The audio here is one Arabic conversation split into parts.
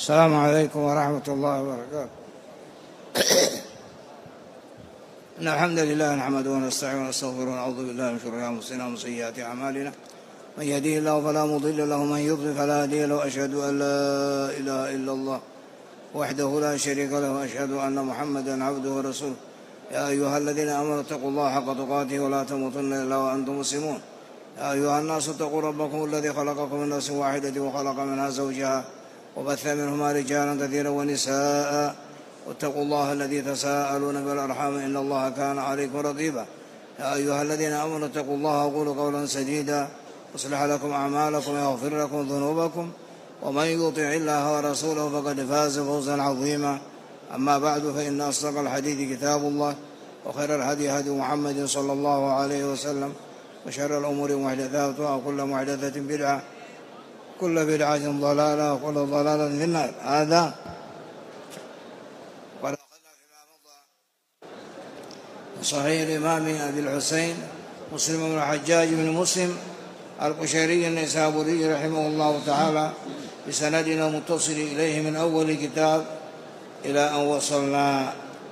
السلام عليكم ورحمة الله وبركاته. إن الحمد لله نحمده ونستعينه ونستغفره ونعوذ بالله من شرور أنفسنا ومن سيئات أعمالنا، من يهديه الله فلا مضل له ومن يضلل فلا هادي له، أشهد أن لا إله إلا الله وحده لا شريك له، وأشهد أن محمدا عبده ورسوله. يا أيها الذين آمنوا اتقوا الله حق تقاته ولا تموتن إلا وأنتم مسلمون. يا أيها الناس اتقوا ربكم الذي خلقكم من نفس واحدة وخلق منها زوجها وبث منهما رجالا كثيرا ونساء، واتقوا الله الذي تساءلون بالأرحام إن الله كان عليكم رقيبا. يا أيها الذين آمنوا اتقوا الله وقولوا قولا سديدا يصلح لكم أعمالكم ويغفر لكم ذنوبكم، ومن يطع الله ورسوله فقد فاز فوزا عظيما. أما بعد، فإن أصدق الحديث كتاب الله، وخير الهدي هدي محمد صلى الله عليه وسلم، وشر الأمور محدثاتها، وكل محدثة بدعة، كل بدعة ضلالة، وكل ضلالة في النار. هذا قد أخذنا فيما مضى صحيح الإمام أبي الحسين مسلم بن الحجاج بن مسلم القشيري النيسابوري رحمه الله تعالى بسندنا متصل إليه من أول كتاب إلى أن وصلنا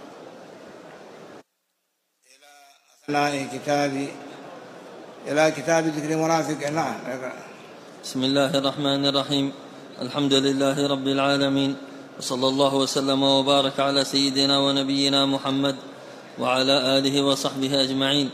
إلى كتاب ذكر منافق. نعم. بسم الله الرحمن الرحيم. الحمد لله رب العالمين، وصلى الله وسلم وبارك على سيدنا ونبينا محمد وعلى آله وصحبه أجمعين.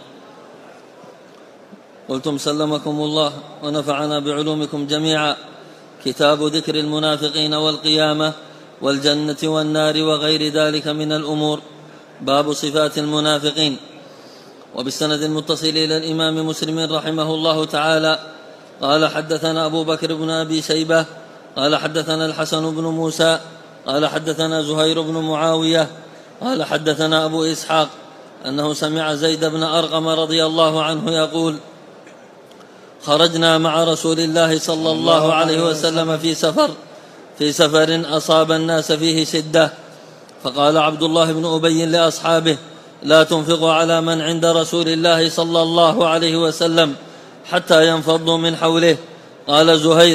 قلتم سلمكم الله ونفعنا بعلومكم جميعا. كتاب ذكر المنافقين والقيامة والجنة والنار وغير ذلك من الأمور. باب صفات المنافقين. وبالسند المتصل إلى الإمام مسلم رحمه الله تعالى قال: حدثنا أبو بكر بن أبي شيبة قال حدثنا الحسن بن موسى قال حدثنا زهير بن معاوية قال حدثنا أبو إسحاق أنه سمع زيد بن أرقم رضي الله عنه يقول: خرجنا مع رسول الله صلى الله عليه وسلم في سفر أصاب الناس فيه شدة، فقال عبد الله بن أبي لأصحابه: لا تنفقوا على من عند رسول الله صلى الله عليه وسلم حتى ينفضوا من حوله. قال زهير: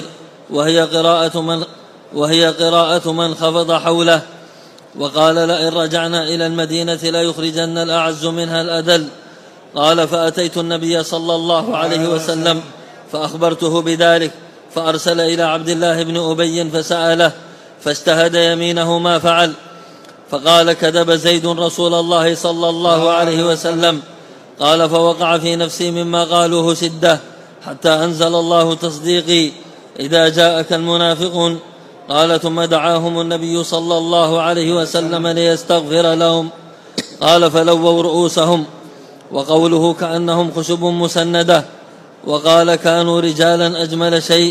وهي قراءة من خفض حوله. وقال: لئن رجعنا إلى المدينة ليخرجن الأعز منها الأذل. قال: فأتيت النبي صلى الله عليه وسلم فأخبرته بذلك، فأرسل إلى عبد الله بن أبي فسأله، فاجتهد يمينه ما فعل. فقال: كذب زيد رسول الله صلى الله عليه وسلم. قال: فوقع في نفسي مما قالوه شدة، حتى أنزل الله تصديقي: إذا جاءك المنافقون. قال: ثم دعاهم النبي صلى الله عليه وسلم ليستغفر لهم. قال: فلووا رؤوسهم. وقوله: كأنهم خشب مسندة. وقال: كانوا رجالا أجمل شيء.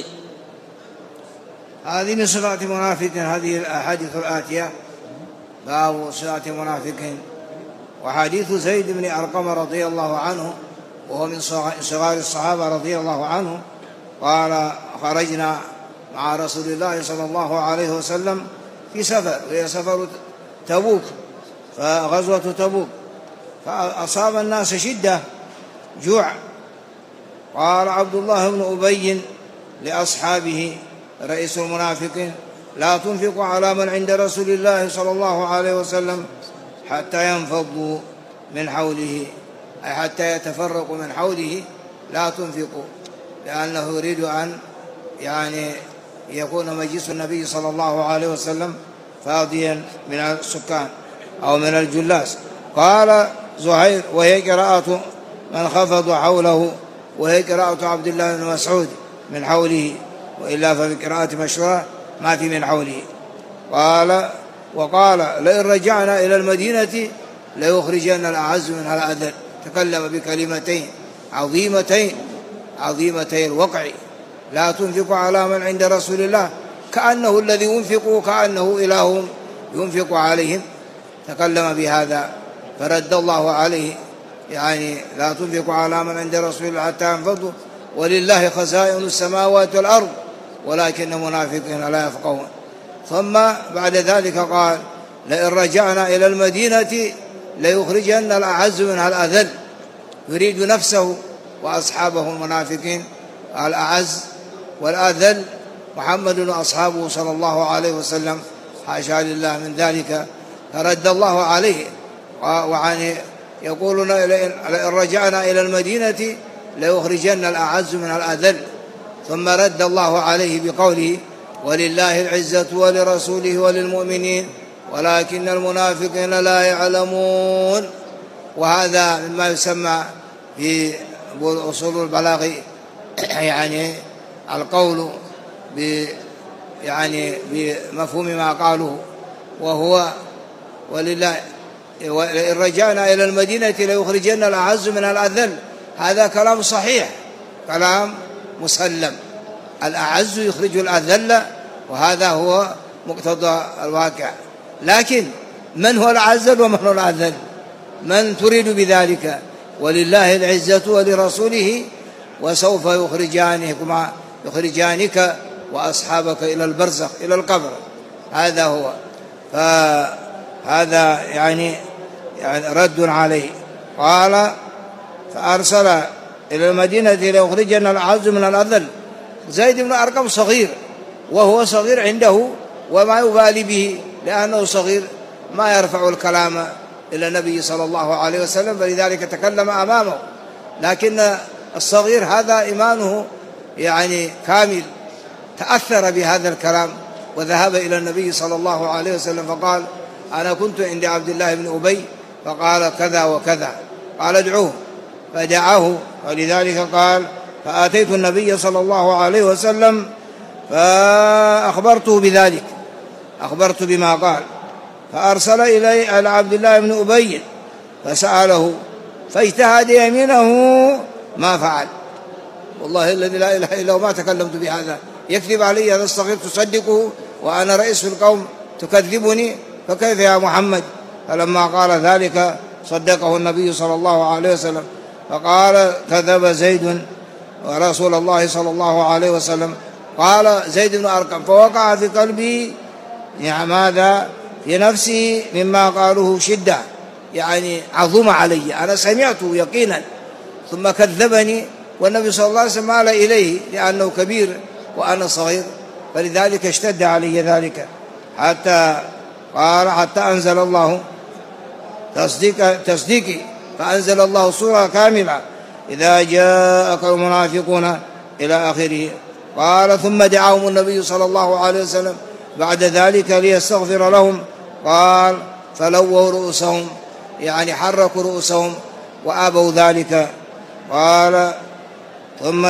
هذه من صفات منافق. هذه الأحاديث الآتية باب صفات منافق. وحديث زيد بن أرقم رضي الله عنه وهو من صغار الصحابة رضي الله عنه قال: خرجنا مع رسول الله صلى الله عليه وسلم في سفر، وهي سفر تبوك، فغزوة تبوك، فأصاب الناس شدة جوع. قال عبد الله بن أبي لأصحابه رئيس المنافقين: لا تنفقوا على من عند رسول الله صلى الله عليه وسلم حتى ينفضوا من حوله، أي حتى يتفرقوا من حوله، لا تنفقوا، لأنه يريد أن يكون مجلس النبي صلى الله عليه وسلم فاضيا من السكان أو من الجلاس. قال زهير: وهي قراءة من خفض حوله، وهي قراءة عبد الله بن مسعود من حوله، وإلا ففي قراءة مشهورة ما في من حوله. وقال: لئن رجعنا إلى المدينة ليخرجن الأعز منها الأذل. تكلم بكلمتين عظيمتين الوقع: لا تنفق على من عند رسول الله، كأنه الذي ينفق كأنه إله ينفق عليهم. تكلم بهذا فرد الله عليه، لا تنفق على من عند رسول الله حتى ينفضوا، ولله خزائن السماوات والأرض ولكن المنافقين لا يفقهون. ثم بعد ذلك قال: لئن رجعنا إلى المدينة ليخرجن الأعز منها الأذل. يريد نفسه وأصحابه المنافقين الأعز والأذل محمد وأصحابه صلى الله عليه وسلم، حاشا لله من ذلك، فرد الله عليه. وعن يقولون إن رجعنا إلى المدينة ليخرجن الأعز من الأذل، ثم رد الله عليه بقوله ولله العزة ولرسوله وللمؤمنين ولكن المنافقين لا يعلمون. وهذا مما يسمى في أصول البلاغ يعني القول بمفهوم ما قالوا، وهو ولله إن رجعنا إلى المدينة ليخرجن الأعز من الأذل. هذا كلام صحيح، كلام مسلم، الأعز يخرج الأذل، وهذا هو مقتضى الواقع. لكن من هو الأعز ومن هو الأذل؟ من تريد بذلك؟ ولله العزة ولرسوله وسوف يخرجانك وأصحابك إلى البرزخ إلى القبر. هذا هو، فهذا يعني رد عليه. قال فأرسل إلى المدينة ليخرجن الأعز من الأذل. زيد بن أرقم صغير، وهو صغير عنده وما يبالي به، لأنه صغير ما يرفع الكلام إلى النبي صلى الله عليه وسلم، فلذلك تكلم أمامه. لكن الصغير هذا إيمانه يعني كامل، تأثر بهذا الكلام وذهب إلى النبي صلى الله عليه وسلم فقال أنا كنت عند عبد الله بن أبي فقال كذا وكذا، قال ادعوه، فدعاه. ولذلك قال فآتيت النبي صلى الله عليه وسلم فأخبرته بذلك، أخبرت بما قال، فأرسل إلي على عبد الله بن أبي فسأله فاجتهد يمينه ما فعل. والله الذي لا إله إلا هو ما تكلمت بهذا، يكذب علي هذا الصغير تصدقه وأنا رئيس القوم تكذبني، فكيف يا محمد؟ فلما قال ذلك صدقه النبي صلى الله عليه وسلم، فقال كذب زيد ورسول الله صلى الله عليه وسلم. قال زيد بن أرقم فوقع في قلبي يعني ماذا في نفسي مما قالوه شدة، يعني عظم علي، أنا سمعته يقينا ثم كذبني، والنبي صلى الله عليه وسلم مال إليه لأنه كبير وأنا صغير، فلذلك اشتد علي ذلك حتى قال حتى أنزل الله تصديقي، فأنزل الله سورة كاملة إذا جاءك المنافقون إلى آخره. قال ثم دعاهم النبي صلى الله عليه وسلم بعد ذلك ليستغفر لهم، قال فلووا رؤوسهم يعني حركوا رؤوسهم وأبوا ذلك. قال ثم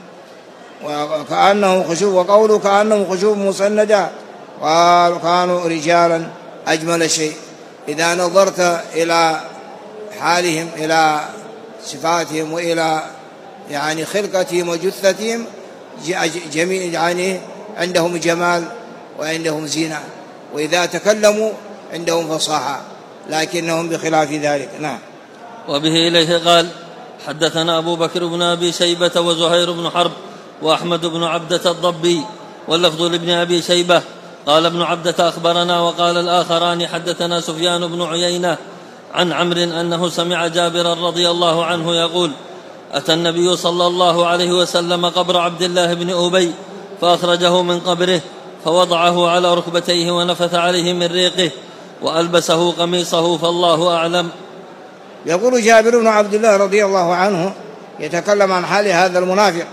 كأنه خشوب، وقوله كأنه خشوب مسندة، قال كانوا رجالا أجمل شيء. إذا نظرت إلى حالهم إلى صفاتهم وإلى يعني خلقتهم وجثتهم جميع يعني عندهم جمال وعندهم زينة، وإذا تكلموا عندهم فصاحة، لكنهم بخلاف ذلك. نعم. وبه إليه قال حدثنا أبو بكر بن أبي شيبة وزهير بن حرب وأحمد بن عبدة الضبي، واللفظ لابن أبي شيبة قال ابن عبدة أخبرنا، وقال الآخران حدثنا سفيان بن عيينة عن عمرو أنه سمع جابرا رضي الله عنه يقول أتى النبي صلى الله عليه وسلم قبر عبد الله بن أبي فأخرجه من قبره فوضعه على ركبتيه ونفث عليه من ريقه وألبسه قميصه، فالله أعلم. يقول جابر بن عبد الله رضي الله عنه يتكلم عن حال هذا المنافق.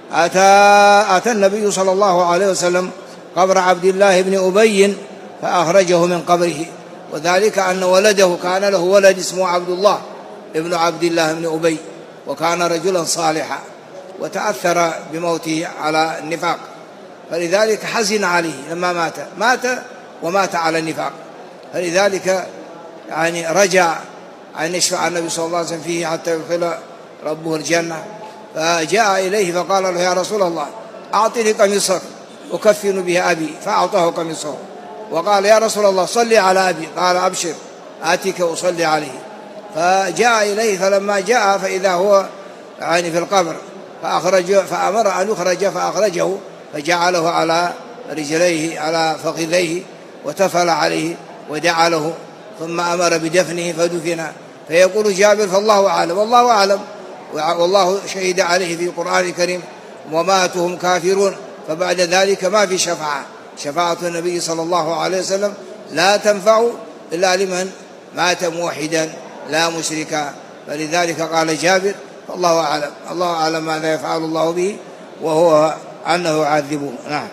أتى النبي صلى الله عليه وسلم قبر عبد الله بن أبي فأخرجه من قبره، وذلك أن ولده كان له ولد اسمه عبد الله ابن عبد الله بن أبي، وكان رجلا صالحا وتأثر بموته على النفاق، فلذلك حزن عليه لما مات ومات على النفاق، فلذلك يعني رجع أن يشفع النبي صلى الله عليه وسلم فيه حتى يدخل ربه الجنة. فجاء إليه فقال له يا رسول الله أعطني قميصك أكفن به أبي، فأعطاه قميصه، وقال يا رسول الله صلي على أبي، قال أبشر آتيك أصلي عليه. فجاء إليه، فلما جاء فإذا هو يعني في القبر، فأمر أن يخرج فأخرجه، فجعله على رجليه على فخذيه وتفل عليه ودعا له، ثم أمر بدفنه فدفن. فيقول جابر فالله أعلم، والله أعلم، والله شهد عليه في القرآن الكريم وماتوا هم كافرون، فبعد ذلك ما في شفاعة النبي صلى الله عليه وسلم لا تنفع إلا لمن مات موحدا لا مشركا. فلذلك قال جابر الله أعلم ماذا يفعل الله به وهو أنه يعذبه. نعم.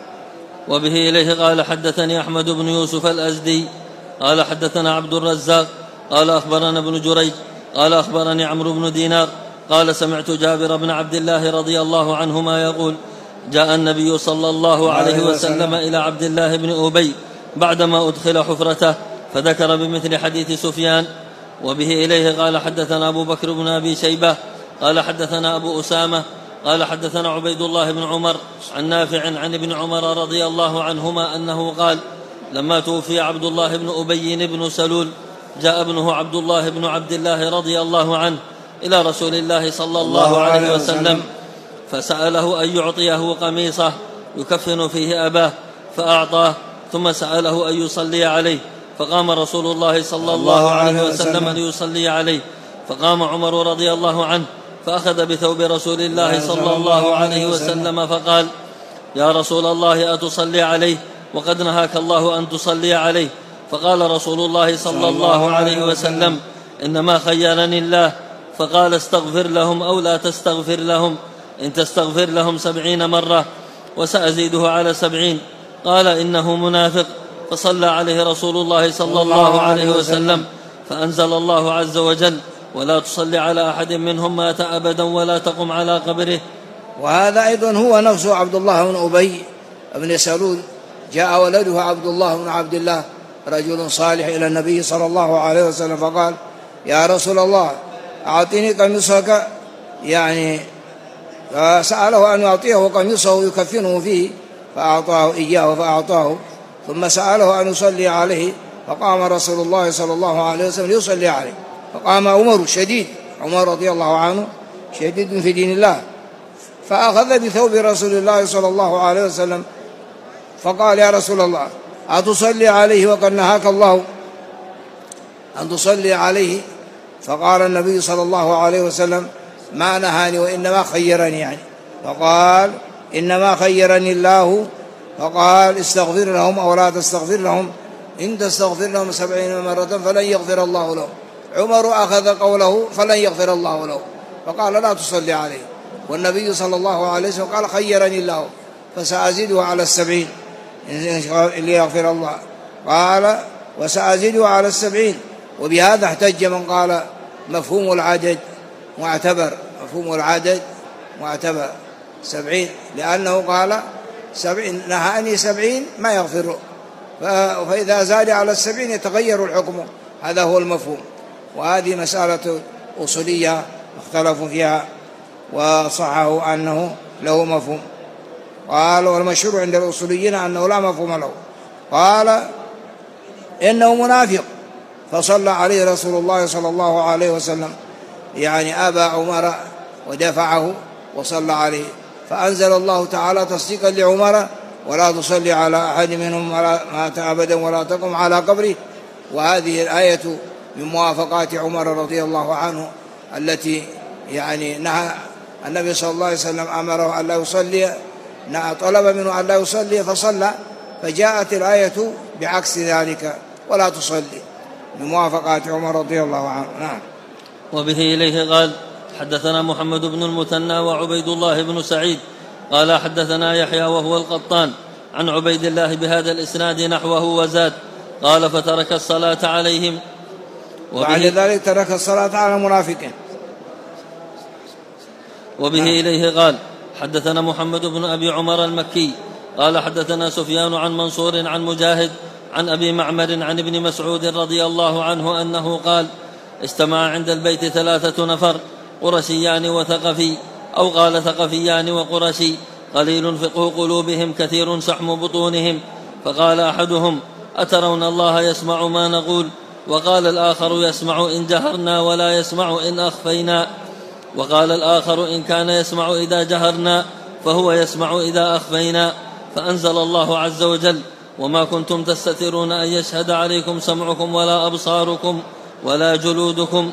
وبه إليه قال حدثني أحمد بن يوسف الأزدي قال حدثنا عبد الرزاق قال أخبرنا ابن جريج قال أخبرني عمرو بن دينار قال سمعت جابر بن عبد الله رضي الله عنهما يقول جاء النبي صلى الله عليه وسلم إلى عبد الله بن أبي بعدما أدخل حفرته فذكر بمثل حديث سفيان. وبه إليه قال حدثنا أبو بكر بن أبي شيبة قال حدثنا أبو أسامة قال حدثنا عبيد الله بن عمر عن نافع عن ابن عمر رضي الله عنهما أنه قال لما توفي عبد الله بن أبي بن سلول جاء ابنه عبد الله بن عبد الله رضي الله عنه إلى رسول الله صلى الله عليه وسلم فسأله أن يعطيه قميصه يكفن فيه أباه فأعطاه، ثم سأله أن يصلي عليه فقام رسول الله صلى الله عليه وسلم ليصلي عليه، فقام عمر رضي الله عنه فأخذ بثوب رسول الله صلى الله عليه وسلم فقال يا رسول الله أتصلي عليه وقد نهاك الله أن تصلي عليه؟ فقال رسول الله صلى الله عليه وسلم إنما خيرني الله، فقال استغفر لهم أو لا تستغفر لهم، إن تستغفر لهم 70 مرة وسأزيده على 70. قال إنه منافق، فصلى عليه رسول الله صلى الله عليه وسلم فأنزل الله عز وجل ولا تصلي على أحد منهم مات أبدا ولا تقم على قبره. وهذا أيضا هو نفس عبد الله بن أبي بن سلول، جاء ولده عبد الله بن عبد الله رجل صالح إلى النبي صلى الله عليه وسلم فقال يا رسول الله أعطيني قميصك، يعني فسأله أن يعطيه قميصه يكفنه فيه فأعطاه إياه فأعطاه، ثم سأله أن يصلي عليه فقام رسول الله صلى الله عليه وسلم ليصلي عليه، فقام عمر شديد، عمر رضي الله عنه شديد في دين الله، فأخذ بثوب رسول الله صلى الله عليه وسلم فقال يا رسول الله أتصلي عليه وقد نهاك الله أن تصلي عليه؟ فقال النبي صلى الله عليه وسلم ما نهاني وإنما خيرني، يعني فقال إنما خيرني الله، فقال استغفر لهم أو لا تستغفر لهم، إن تستغفر لهم 70 مرة فلن يغفر الله لهم. عمر أخذ قوله فلن يغفر الله له فقال لا تصلي عليه، والنبي صلى الله عليه وسلم قال خيرني الله فسأزيده على 70 ليغفر الله، قال وسأزيده على 70. وبهذا احتج من قال مفهوم العدد معتبر، مفهوم العدد معتبر 70، لأنه قال 70 نهاني 70 ما يغفر، فإذا زاد على 70 يتغير الحكم، هذا هو المفهوم. وهذه مسألة أصولية اختلفوا فيها وصححوا أنه له مفهوم، قال والمشهور عند الأصوليين أنه لا مفهوم له. قال إنه منافق، فصلى عليه رسول الله صلى الله عليه وسلم، يعني أبى عمر ودفعه وصلى عليه، فأنزل الله تعالى تصديقا لعمر ولا تصلي على أحد منهم مات أبدا ولا تقم على قبره. وهذه الآية من موافقات عمر رضي الله عنه التي يعني نهى النبي صلى الله عليه وسلم أمره أن لا يصلي، طلب منه أن لا يصلي فصلى، فجاءت الآية بعكس ذلك ولا تصلي، بموافقات عمر رضي الله عنه. نعم. وبه إليه قال حدثنا محمد بن المثنى وعبيد الله بن سعيد قال حدثنا يحيى وهو القطان عن عبيد الله بهذا الإسناد نحوه وزاد قال فترك الصلاة عليهم. وبعد ذلك ترك الصلاة على المنافقين. وبه إليه قال حدثنا محمد بن أبي عمر المكي قال حدثنا سفيان عن منصور عن مجاهد عن أبي معمر عن ابن مسعود رضي الله عنه أنه قال اجتمع عند البيت 3 نفر قرشيان وثقفي، أو قال ثقفيان وقرشي، قليل فقه قلوبهم كثير شحم بطونهم، فقال أحدهم أترون الله يسمع ما نقول؟ وقال الآخر يسمع إن جهرنا ولا يسمع إن أخفينا، وقال الآخر إن كان يسمع إذا جهرنا فهو يسمع إذا أخفينا. فأنزل الله عز وجل وما كنتم تستترون أن يشهد عليكم سمعكم ولا أبصاركم ولا جلودكم.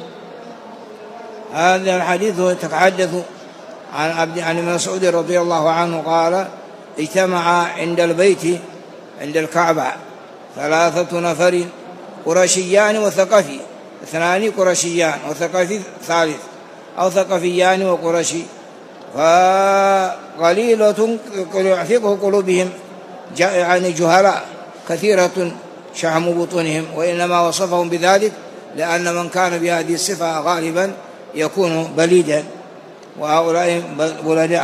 هذا الحديث يتحدث عن ابن مسعود رضي الله عنه قال اجتمع عند البيت عند الكعبة 3 نفر قرشيان وثقفي، 2 قرشيان وثقفي ثالث، أو ثقفيان وقرشي، فقليلة فقه قلوبهم يعني جهلاء، كثيرة شحم بطونهم، وإنما وصفهم بذلك لأن من كان بهذه الصفة غالبا يكون بليدا، وهؤلاء بلداء.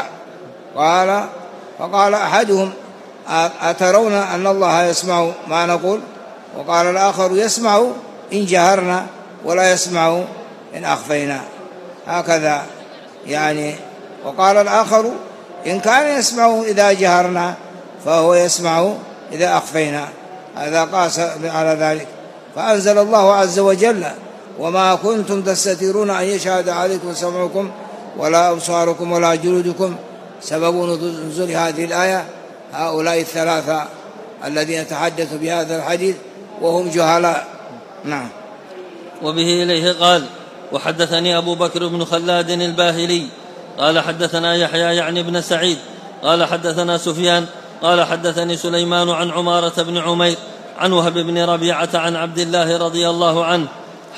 فقال أحدهم أترون أن الله يسمع ما نقول؟ وقال الآخر يسمع إن جهرنا ولا يسمع إن أخفينا، هكذا يعني. وقال الآخر إن كان يسمع إذا جهرنا فهو يسمع إذا أخفينا، هذا قاس على ذلك. فأنزل الله عز وجل وما كنتم تستترون أن يشهد عليكم سمعكم ولا أبصاركم ولا جلودكم. سبب نزول هذه الآية هؤلاء 3 الذين تحدثوا بهذا الحديث وهم جهلاء. نعم. وبه إليه قال وحدثني أبو بكر بن خلاد الباهلي قال حدثنا يحيى يعني بن سعيد قال حدثنا سفيان قال حدثني سليمان عن عمارة بن عمير عن وهب بن ربيعة عن عبد الله رضي الله عنه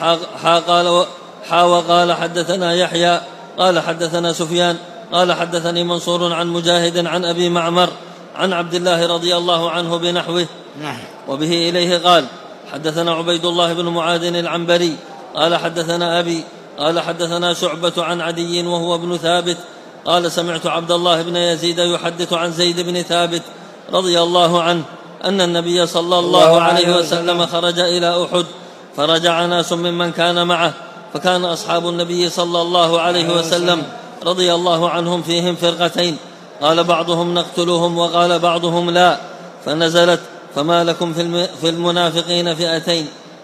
وقال حدثنا يحيى قال حدثنا سفيان قال حدثني منصور عن مجاهد عن أبي معمر عن عبد الله رضي الله عنه بنحوه. وبه إليه قال حدثنا عبيد الله بن معاذ العنبري قال حدثنا أبي قال حدثنا شعبة عن عدي وهو ابن ثابت قال سمعت عبد الله بن يزيد يحدث عن زيد بن ثابت رضي الله عنه أن النبي صلى الله عليه وسلم خرج إلى أحد، فرجع ناس ممن كان معه، فكان أصحاب النبي صلى الله عليه وسلم رضي الله عنهم فيهم فرقتين، قال بعضهم نقتلهم وقال بعضهم لا، فنزلت فما لكم في المنافقين فئتين.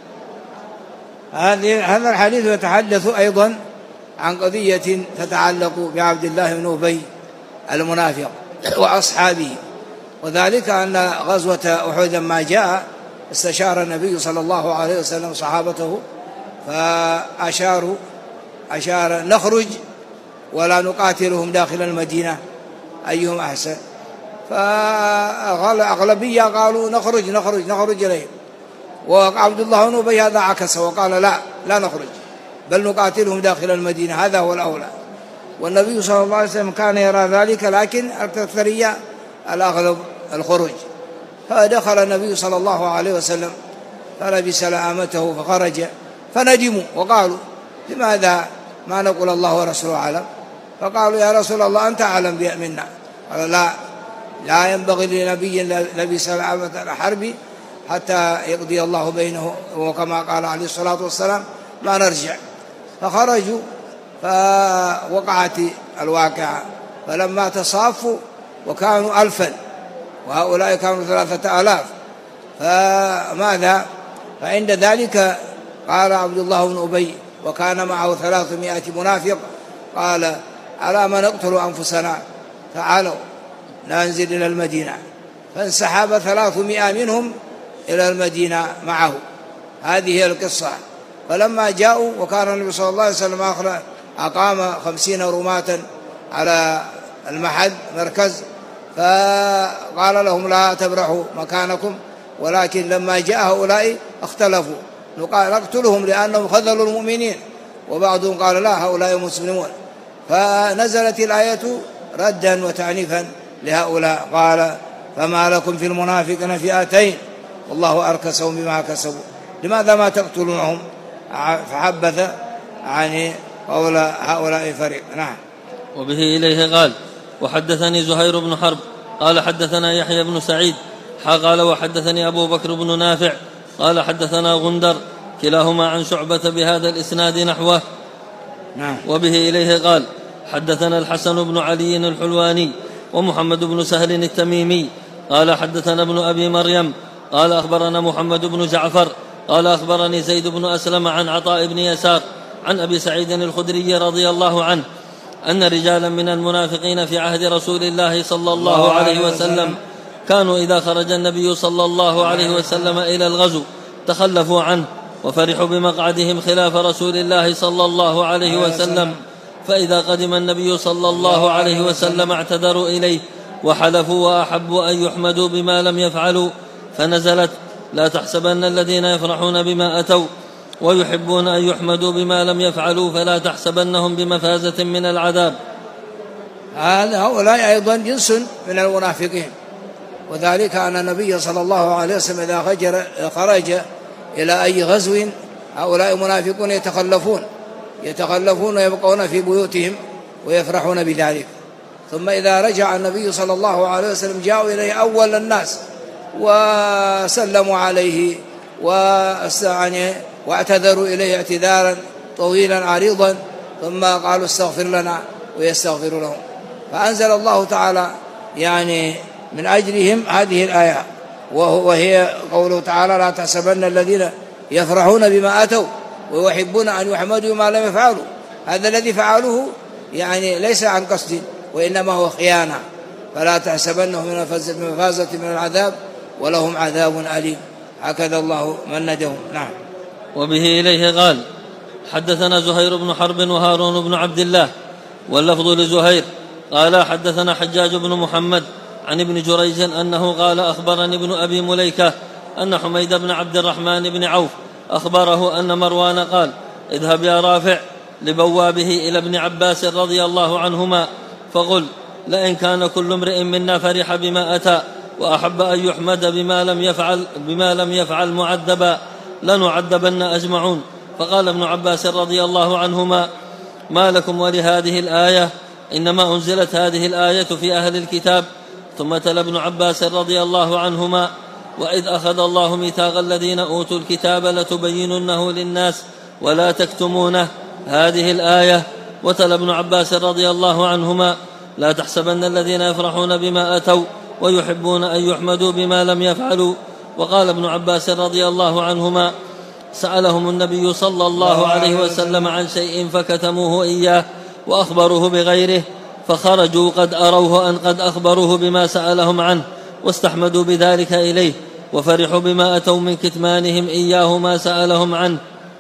هذا الحديث يتحدث أيضا عن قضية تتعلق بعبد الله بن أبي المنافق وأصحابه، وذلك أن غزوة أحد لما جاء استشار النبي صلى الله عليه وسلم صحابته فأشار نخرج ولا نقاتلهم داخل المدينة أيهم أحسن، فأغلبية قالوا نخرج إليهم، وعبد الله بن أبي هذا عكس وقال لا نخرج بل نقاتلهم داخل المدينة، هذا هو الأولى. والنبي صلى الله عليه وسلم كان يرى ذلك، لكن الأكثرية الأغلب الخروج. فدخل النبي صلى الله عليه وسلم فلبس لآمته فخرج، فندموا وقالوا لماذا ما نقول الله ورسوله أعلم؟ فقالوا يا رسول الله أنت أعلم منا. قال لا ينبغي لنبي لبس لآمة الحرب حتى يقضي الله بينه، وكما قال عليه الصلاة والسلام ما نرجع. فخرجوا فوقعت الواقعة، فلما تصافوا وكانوا 1000 وهؤلاء كانوا 3000، فماذا؟ فعند ذلك قال عبد الله بن أبي وكان معه 300 منافق، قال ألا ما نقتل أنفسنا، تعالوا ننزل إلى المدينة. فانسحب 300 منهم إلى المدينة معه. هذه هي القصة. فلما جاءوا وكان النبي صلى الله عليه وسلم أقام 50 رماة على المحد مركز، فقال لهم لا تبرحوا مكانكم، ولكن لما جاء هؤلاء اختلفوا، نقتلهم لأنهم خذلوا المؤمنين، وبعضهم قال لا هؤلاء مسلمون. فنزلت الآية ردا وتعنيفا لهؤلاء، قال فما لكم في المنافقين فئتين والله أركسهم بما كسبوا لماذا ما تقتلونهم؟ فحبث عن قول هؤلاء فريق. نعم. وبه إليه قال وحدثني زهير بن حرب قال حدثنا يحيى بن سعيد قال وحدثني أبو بكر بن نافع قال حدثنا غندر كلاهما عن شعبة بهذا الإسناد نحوه. نعم. وبه إليه قال حدثنا الحسن بن علي الحلواني ومحمد بن سهل التميمي قال حدثنا ابن أبي مريم قال أخبرنا محمد بن جعفر قال أخبرني زيد بن أسلم عن عطاء بن يسار عن أبي سعيد الخدري رضي الله عنه أن رجالا من المنافقين في عهد رسول الله صلى الله عليه وسلم كانوا إذا خرج النبي صلى الله عليه وسلم إلى الغزو تخلفوا عنه وفرحوا بمقعدهم خلاف رسول الله صلى الله عليه وسلم، فإذا قدم النبي صلى الله عليه وسلم اعتذروا إليه وحلفوا وأحبوا أن يحمدوا بما لم يفعلوا، فنزلت: لا تحسبن الذين يفرحون بما أتوا ويحبون أن يحمدوا بما لم يفعلوا فلا تحسبنهم بمفازة من العذاب. هؤلاء أيضا جنس من المنافقين، وذلك أن النبي صلى الله عليه وسلم إذا خرج إلى أي غزو هؤلاء منافقون يتخلفون ويبقون في بيوتهم ويفرحون بذلك. ثم إذا رجع النبي صلى الله عليه وسلم جاءوا إليه أول الناس وسلموا عليه واعتذروا إليه اعتذارا طويلا عريضا، ثم قالوا استغفر لنا ويستغفر لهم، فأنزل الله تعالى يعني من أجلهم هذه الآية، وهي قوله تعالى: لا تحسبن الذين يفرحون بما أتوا ويحبون أن يحمدوا بما لم يفعلوا. هذا الذي فعلوه يعني ليس عن قصد، وإنما هو خيانة، فلا تحسبنهم بمفازة من العذاب ولهم عذاب أليم. هكذا الله مندهم. نعم. وبه إليه قال: حدثنا زهير بن حرب وهارون بن عبد الله، واللفظ لزهير قال: حدثنا حجاج بن محمد عن ابن جريج أنه قال: أخبرني ابن أبي مليكة أن حميد بن عبد الرحمن بن عوف أخبره أن مروان قال: اذهب يا رافع لبوابه إلى ابن عباس رضي الله عنهما فقل: لئن كان كل امرئ منا فرح بما أتى وأحب أن يحمد بما لم يفعل معذبا لنعذبن أجمعون. فقال ابن عباس رضي الله عنهما: ما لكم ولهذه الآية؟ إنما أنزلت هذه الآية في أهل الكتاب. ثم تلا ابن عباس رضي الله عنهما: وإذ أخذ الله ميثاق الذين أوتوا الكتاب لتبيننه للناس ولا تكتمونه، هذه الآية. وتلا ابن عباس رضي الله عنهما: لا تحسبن الذين يفرحون بما أتوا ويحبون أن يحمدوا بما لم يفعلوا. وقال ابن عباس رضي الله عنهما: سألهم النبي صلى الله عليه وسلم عن شيء فكتموه إياه وأخبروه بغيره، فخرجوا قد أروه أن قد أخبروه بما سألهم عنه واستحمدوا بذلك إليه، وفرحوا بما أتوا من كتمانهم إياه ما سألهم عنه.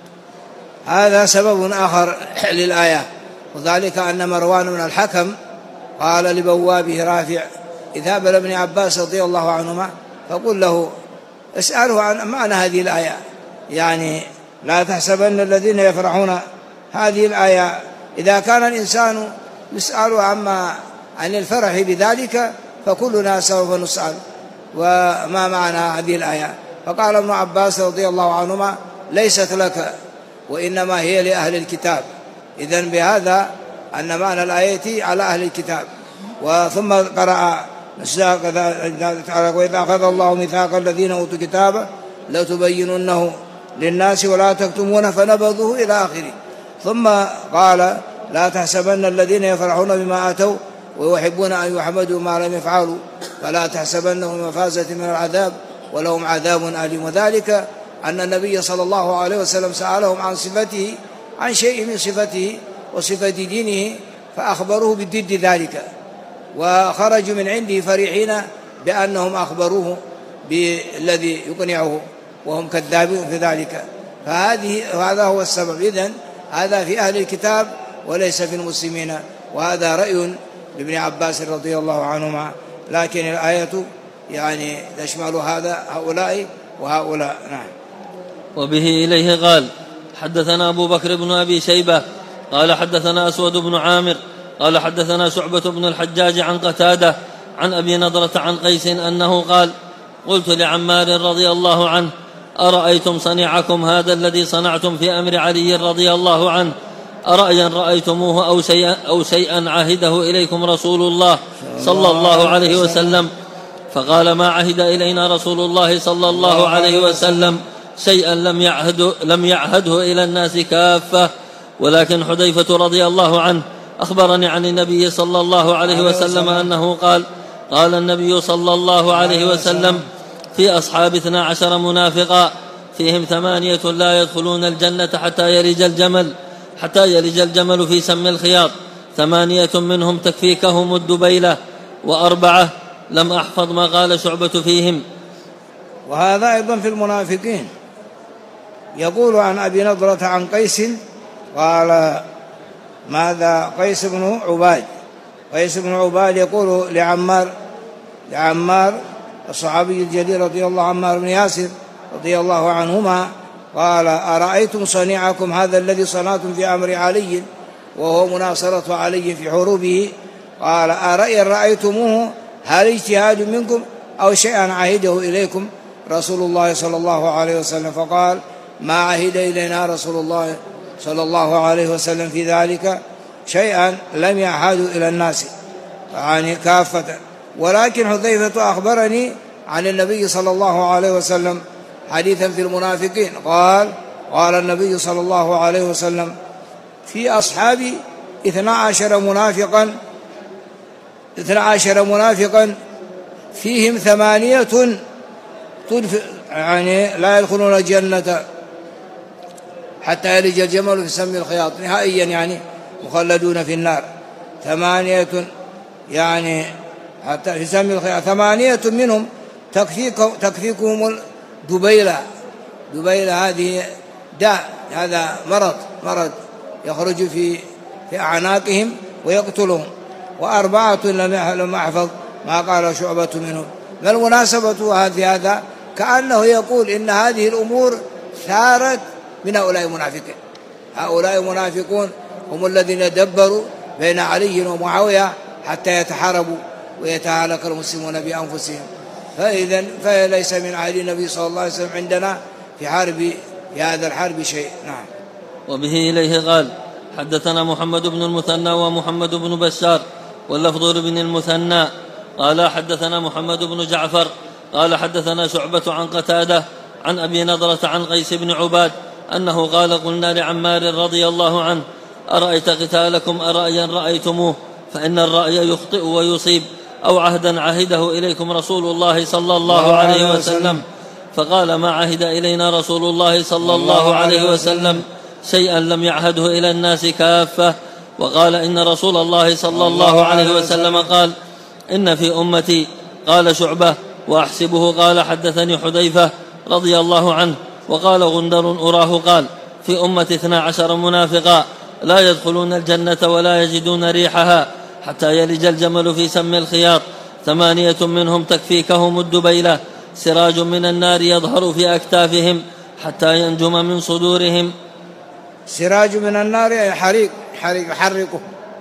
هذا سبب آخر للآية، وذلك أن مروان بن الحكم قال لبوابه رافع: اذهب لابن عباس رضي الله عنهما فقل له اسأله عن معنى هذه الآية، يعني لا تحسبن الذين يفرحون. هذه الآية إذا كان الإنسان يسأل عن الفرح بذلك فكلنا سوف نسأل، وما معنى هذه الآية؟ فقال ابن عباس رضي الله عنهما: ليست لك وإنما هي لأهل الكتاب. إذن بهذا أن معنى الآية على أهل الكتاب. وثم قرأ: وإذا أخذ الله ميثاق الذين أوتوا الكتاب لتبيننه للناس ولا تكتمونه فنبذوه إلى آخره. ثم قال: لا تحسبن الذين يفرحون بما أتوا ويحبون أن يحمدوا ما لم يفعلوا فلا تحسبنهم بمفازة من العذاب ولهم عذاب أليم. وذلك أن النبي صلى الله عليه وسلم سألهم عن شيء من صفته وصفة دينه فأخبروه بالضد ذلك، وخرجوا من عنده فرحين بأنهم أخبروه بالذي يقنعه وهم كذابون في ذلك. فهذا هو السبب. إذن هذا في أهل الكتاب وليس في المسلمين، وهذا رأي لابن عباس رضي الله عنهما، لكن الآية يعني تشمل هؤلاء وهؤلاء. نعم. وبه إليه قال: حدثنا أبو بكر بن أبي شيبة قال حدثنا أسود بن عامر قال حدثنا شعبة بن الحجاج عن قتادة عن أبي نضرة عن قيس أنه قال: قلت لعمار رضي الله عنه: أرأيتم صنيعكم هذا الذي صنعتم في أمر علي رضي الله عنه؟ أرأيا رأيتموه أو شيئا عهده إليكم رسول الله صلى الله عليه وسلم؟ فقال: ما عهد إلينا رسول الله صلى الله عليه وسلم شيئا لم يعهده إلى الناس كافة، ولكن حذيفة رضي الله عنه أخبرني عن النبي صلى الله عليه وسلم أنه قال: قال النبي صلى الله عليه وسلم: في أصحاب 12 منافقا فيهم 8 لا يدخلون الجنة حتى يلج الجمل في سم الخياط، 8 منهم تكفيكهم الدبيلة، و4 لم أحفظ ما قال شعبة فيهم. وهذا أيضا في المنافقين. يقول عن أبي نضرة عن قيس قال: ماذا؟ قيس بن عباد يقول لعمار: لعمار الصحابي الجليل رضي الله عنه، عمار بن ياسر رضي الله عنهما، قال: أرأيتم صنيعكم هذا الذي صنعتم في أمر علي وهو مناصرة علي في حروبه؟ قال: رأيتموه هل اجتهاد منكم أو شيئا عهده إليكم رسول الله صلى الله عليه وسلم؟ فقال: ما عهد إلينا رسول الله صلى الله عليه وسلم في ذلك شيئا لم يعهدوا إلى الناس يعني كافة، ولكن حذيفة أخبرني عن النبي صلى الله عليه وسلم حديثا في المنافقين، قال النبي صلى الله عليه وسلم: في أصحابي 12 منافقا فيهم 8 يعني لا يدخلون الجنة حتى يلج الجمل في سم الخياط، نهائيا يعني مخلدون في النار. 8 يعني حتى في سم الخياط، 8 منهم تكفيكهم الدبيلة. هذه داء، هذا مرض يخرج في أعناقهم ويقتلهم. 4 لم أحفظ ما قال شعبة منهم. ما المناسبة هذا؟ كأنه يقول إن هذه الأمور ثارت من هؤلاء المنافقين. هؤلاء المنافقون هم الذين دبروا بين علي ومعاوية حتى يتحاربوا ويتهالك المسلمون بأنفسهم. فليس من عهد النبي صلى الله عليه وسلم عندنا في هذا الحرب شيء. نعم. وبه إليه قال: حدثنا محمد بن المثنى ومحمد بن بشار واللفظ لابن المثنى قال: حدثنا محمد بن جعفر قال: حدثنا شعبة عن قتادة عن أبي نضرة عن قيس بن عباد أنه قال: قلنا لعمار رضي الله عنه: أرأيت قتالكم أرأيا رأيتموه؟ فإن الرأي يخطئ ويصيب، أو عهدا عهده إليكم رسول الله صلى الله عليه وسلم؟ فقال: ما عهد إلينا رسول الله صلى الله عليه وسلم شيئا لم يعهده إلى الناس كافة. وقال: إن رسول الله صلى الله عليه وسلم قال: إن في أمتي. قال شعبة: وأحسبه قال: حدثني حذيفة رضي الله عنه. وقال غندر: أراه قال: في أمة 12 منافقا لا يدخلون الجنة ولا يجدون ريحها حتى يلج الجمل في سم الخياط، 8 منهم تكفيكهم الدبيلة، سراج من النار يظهر في أكتافهم حتى ينجم من صدورهم. سراج من النار حريق يحرقه.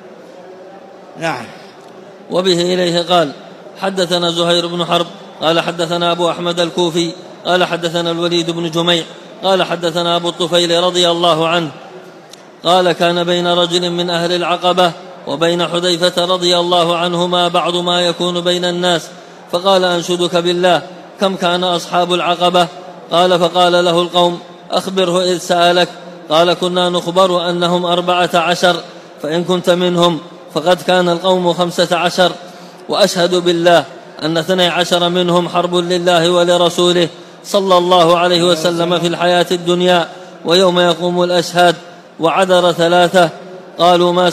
نعم. وبه إليه قال: حدثنا زهير بن حرب قال: حدثنا أبو أحمد الكوفي قال: حدثنا الوليد بن جميع قال: حدثنا أبو الطفيل رضي الله عنه قال: كان بين رجل من أهل العقبة وبين حذيفة رضي الله عنهما بعض ما يكون بين الناس، فقال: أنشدك بالله كم كان أصحاب العقبة؟ قال: فقال له القوم: أخبره إذ سألك. قال: كنا نخبر أنهم 14، فإن كنت منهم فقد كان القوم 15، وأشهد بالله أن 12 منهم حرب لله ولرسوله صلى الله عليه وسلم في الحياة الدنيا ويوم يقوم الأشهاد. وعذر 3 قالوا: ما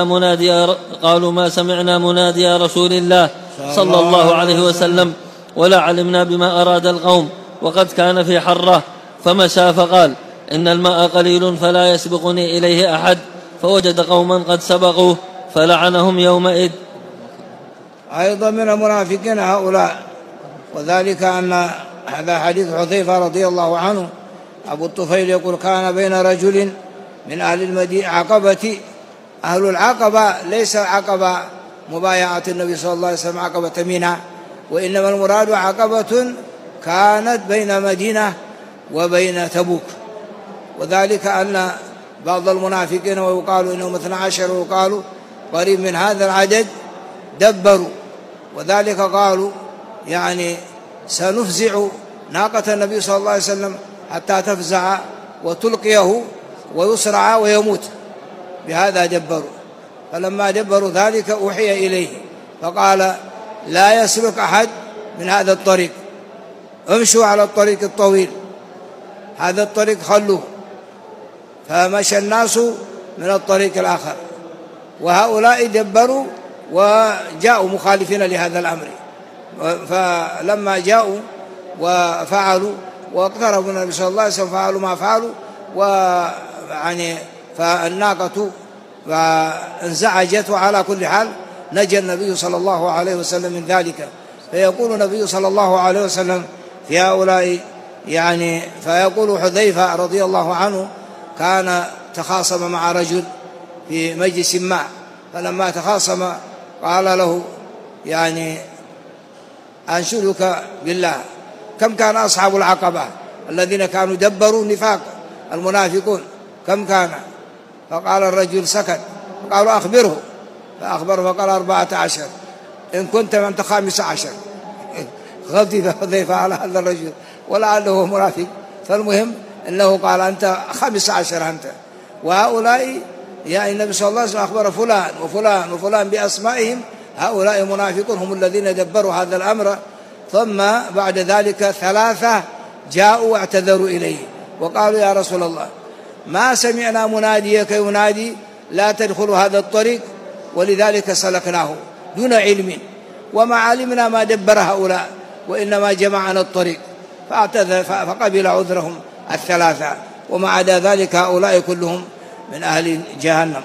سمعنا منادي رسول الله صلى الله عليه وسلم ولا علمنا بما أراد القوم، وقد كان في حره، فمشى فقال: إن الماء قليل فلا يسبقني إليه أحد، فوجد قوما قد سبقوه فلعنهم يومئذ. أيضا من المنافقين هؤلاء، وذلك أن هذا حديث حذيفة رضي الله عنه. أبو الطفيل يقول: كان بين رجل من أهل المدينة عقبة. أهل العقبة ليس عقبة مبايعة النبي صلى الله عليه وسلم عقبة منى، وإنما المراد عقبة كانت بين مدينة وبين تبوك. وذلك أن بعض المنافقين ويقال إنهم 12 ويقالوا قريب من هذا العدد دبروا، وذلك قالوا يعني سنفزع ناقة النبي صلى الله عليه وسلم حتى تفزع وتلقيه ويسرع ويموت، بهذا دبروا. فلما دبروا ذلك أوحي إليه فقال: لا يسلك أحد من هذا الطريق، امشوا على الطريق الطويل، هذا الطريق خلوه. فمشى الناس من الطريق الآخر، وهؤلاء دبروا وجاءوا مخالفين لهذا الأمر. فلما جاءوا وفعلوا واقتربوا النبي صلى الله عليه وسلم فعلوا ما فعلوا، ويعني فالناقة انزعجت، وعلى كل حال نجى النبي صلى الله عليه وسلم من ذلك. فيقول النبي صلى الله عليه وسلم في هؤلاء يعني، فيقول حذيفة رضي الله عنه كان تخاصم مع رجل في مجلس ما، فلما تخاصم قال له يعني أنشدك بالله كم كان أصحاب العقبة الذين كانوا دبروا نفاق المنافقون كم كان؟ فقال الرجل سكت، قالوا أخبره، فأخبره فقال 14 إن كنت أنت 15. غضب حذيفة على هذا الرجل ولعله منافق، فالمهم أنه قال أنت 15 أنت. وهؤلاء يعني النبي صلى الله عليه وسلم أخبر فلان وفلان وفلان بأسمائهم، هؤلاء منافقون هم الذين دبروا هذا الأمر. ثم بعد ذلك 3 جاءوا واعتذروا إليه وقالوا يا رسول الله ما سمعنا مناديك ينادي لا تدخلوا هذا الطريق، ولذلك سلكناه دون علم، وما علمنا ما دبر هؤلاء وإنما جمعنا الطريق، فاعتذر فقبل عذرهم 3. وما عدا ذلك هؤلاء كلهم من أهل جهنم.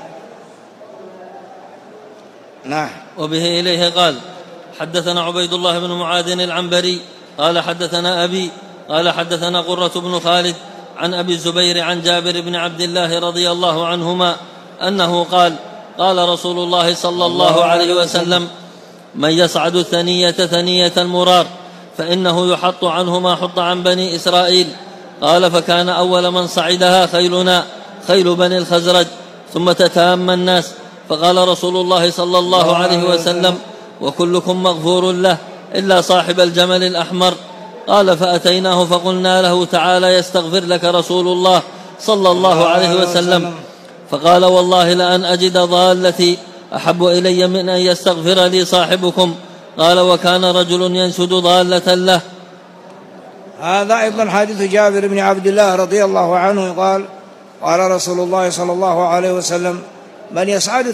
نعم. وبه إليه قال حدثنا عبيد الله بن معاذ العنبري قال حدثنا أبي قال حدثنا قرة بن خالد عن أبي الزبير عن جابر بن عبد الله رضي الله عنهما أنه قال قال رسول الله صلى الله عليه وسلم من يصعد الثنية ثنية المرار فإنه يحط عنه ما حط عن بني إسرائيل. قال فكان أول من صعدها خيلنا خيل بني الخزرج، ثم تتامى الناس، فقال رسول الله صلى الله عليه وسلم وكلكم مغفور له إلا صاحب الجمل الأحمر. قال فأتيناه فقلنا له تعالى يستغفر لك رسول الله صلى الله عليه وسلم، فقال والله لأن أجد ضالتي أحب إلي من أن يستغفر لي صاحبكم. قال وكان رجل ينشد ضالة له. هذا أيضا حديث جابر بن عبد الله رضي الله عنه قال قال رسول الله صلى الله عليه وسلم من يصعد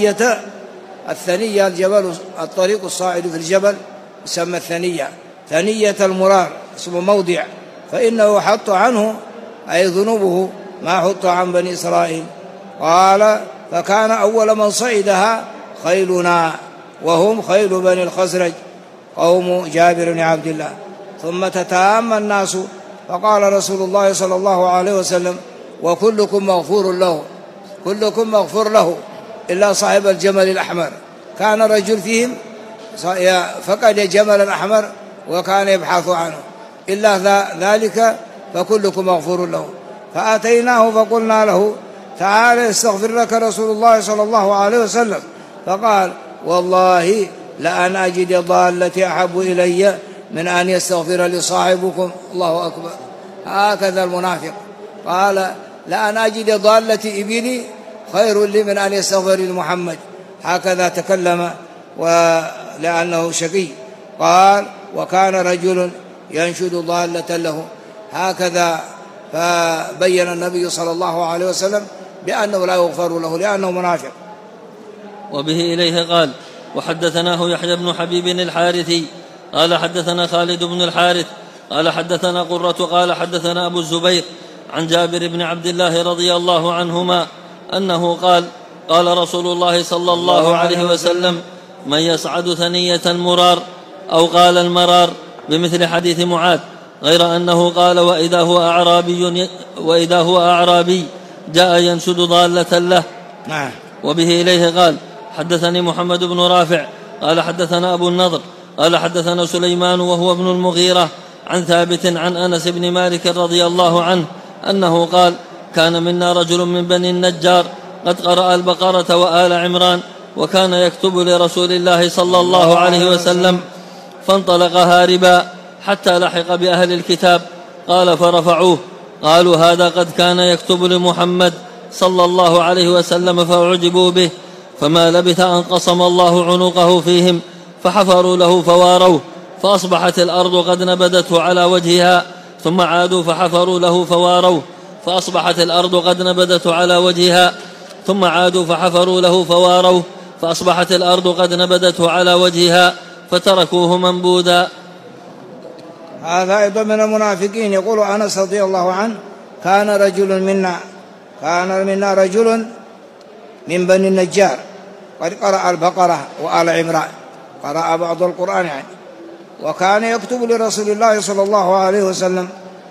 الثنية الجبل الطريق الصاعد في الجبل يسمى الثنية، ثنية المرار اسمه موضع، فإنه حط عنه أي ذنوبه ما حط عن بني إسرائيل. قال فكان أول من صعدها خيلنا وهم خيل بني الخزرج قوم جابر بن عبد الله. ثم تتامى الناس، فقال رسول الله صلى الله عليه وسلم وكلكم مغفور له، كلكم مغفور له إلا صاحب الجمل الأحمر. كان رجل فيهم فقد جمل الأحمر وكان يبحث عنه، إلا ذلك فكلكم مغفور له. فأتيناه فقلنا له تعالى يستغفر لك رسول الله صلى الله عليه وسلم، فقال والله لأن أجد ضالتي أحب إلي من أن يستغفر لصاحبكم. الله أكبر. هكذا المنافق قال لأن أجد ضالتي إبلي خير لي من أن يستغفر لمحمد، هكذا تكلم ولأنه شقي. قال وكان رجل ينشد ضالة له، هكذا فبين النبي صلى الله عليه وسلم بأنه لا يغفر له لأنه منافق. وبه إليه قال وحدثناه يحيى بن حبيب الحارثي قال حدثنا خالد بن الحارث قال حدثنا قرة قال حدثنا أبو الزبير عن جابر بن عبد الله رضي الله عنهما أنه قال قال رسول الله صلى الله عليه وسلم من يصعد ثنية المرار أو قال المرار بمثل حديث معاذ، غير أنه قال وإذا هو أعرابي جاء ينشد ضالة له. وبه إليه قال حدثني محمد بن رافع قال حدثنا أبو النضر قال حدثنا سليمان وهو ابن المغيرة عن ثابت عن أنس بن مالك رضي الله عنه أنه قال كان منا رجل من بني النجار قد قرأ البقرة وآل عمران وكان يكتب لرسول الله صلى الله عليه وسلم، فانطلق هاربا حتى لحق بأهل الكتاب. قال فرفعوه قالوا هذا قد كان يكتب لمحمد صلى الله عليه وسلم، فأعجبوا به، فما لبث أن قصم الله عنقه فيهم، فحفروا له فواروه، فأصبحت الأرض قد نبدته على وجهها، ثم عادوا فحفروا له فواروه، فأصبحت الأرض قد نبدته على وجهها، ثم عادوا فحفروا له فواروه، فأصبحت الأرض قد نبدته على وجهها، فتركوه منبودا. هذا أيضا من المنافقين. يقول أنس رضي الله عنه كان منا رجل من بني النجار قد قرأ البقرة وآل عمران، قرأ بعض القرآن يعني، وكان يكتب لرسول الله صلى الله عليه وسلم،